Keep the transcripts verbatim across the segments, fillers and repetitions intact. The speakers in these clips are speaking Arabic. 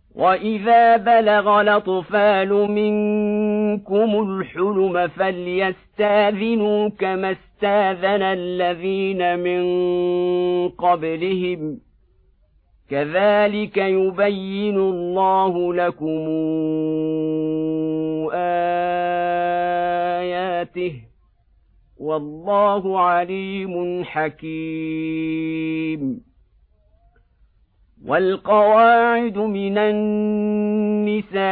وإذا بلغ الأطفال منكم الحلم فليستاذنوا كما استاذن الذين من قبلهم كذلك يبين الله لكم آياته والله عليم حكيم. والقواعد من النساء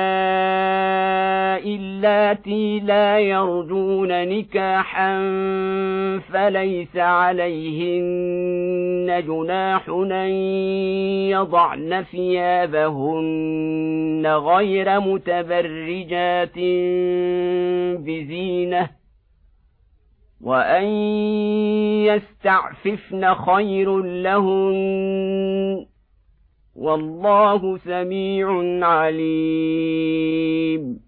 اللاتي لا يرجون نكاحا فليس عليهن جناح أن يضعن ثيابهن غير متبرجات بزينة وأن يستعففن خير لهن والله سميع عليم.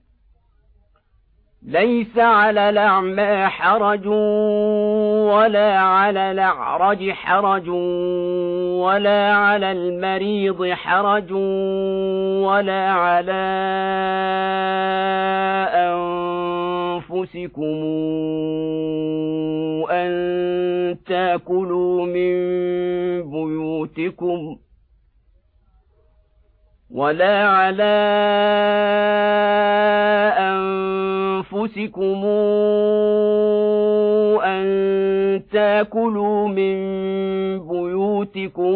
ليس على الأعمى حرج ولا على الأعرج حرج ولا على المريض حرج ولا على أنفسكم أن تأكلوا من بيوتكم ولا على أنفسكم أن تأكلوا من بيوتكم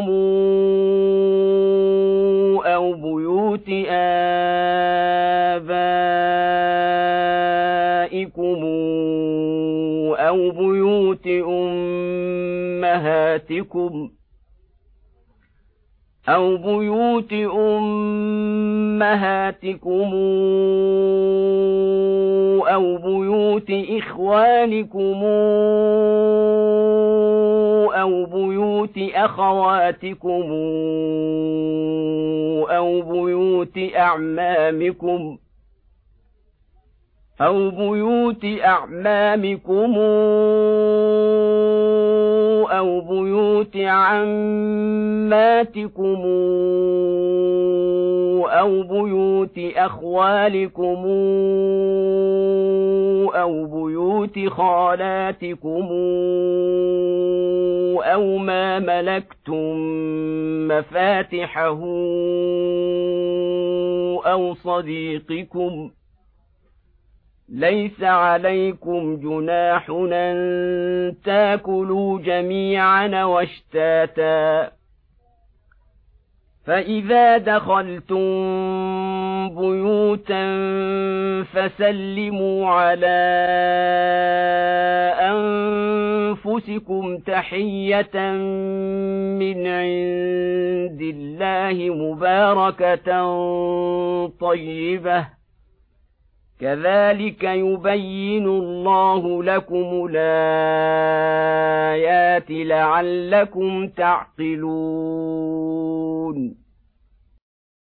أو بيوت آبائكم أو بيوت أمهاتكم أو بيوت أمهاتكم أو بيوت إخوانكم أو بيوت أخواتكم أو بيوت أعمامكم أو بيوت أعمامكم أو بيوت عماتكم أو بيوت أخوالكم أو بيوت خالاتكم أو ما ملكتم مفاتحه أو صديقكم ليس عليكم جناح أن تأكلوا جميعا واشتاتا فإذا دخلتم بيوتا فسلموا على أنفسكم تحية من عند الله مباركة طيبة كذلك يبين الله لكم الآيات لعلكم تعقلون.